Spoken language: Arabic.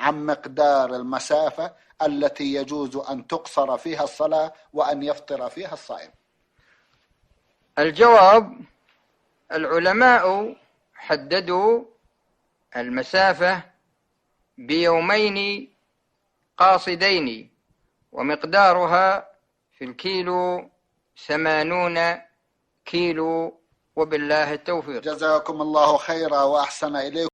عن مقدار المسافة التي يجوز أن تقصر فيها الصلاة وأن يفطر فيها الصائم؟ الجواب: العلماء حددوا المسافة بيومين قاصدين، ومقدارها في الكيلو 80 كيلو، وبالله التوفيق. جزاكم الله خيرا وأحسن إليكم.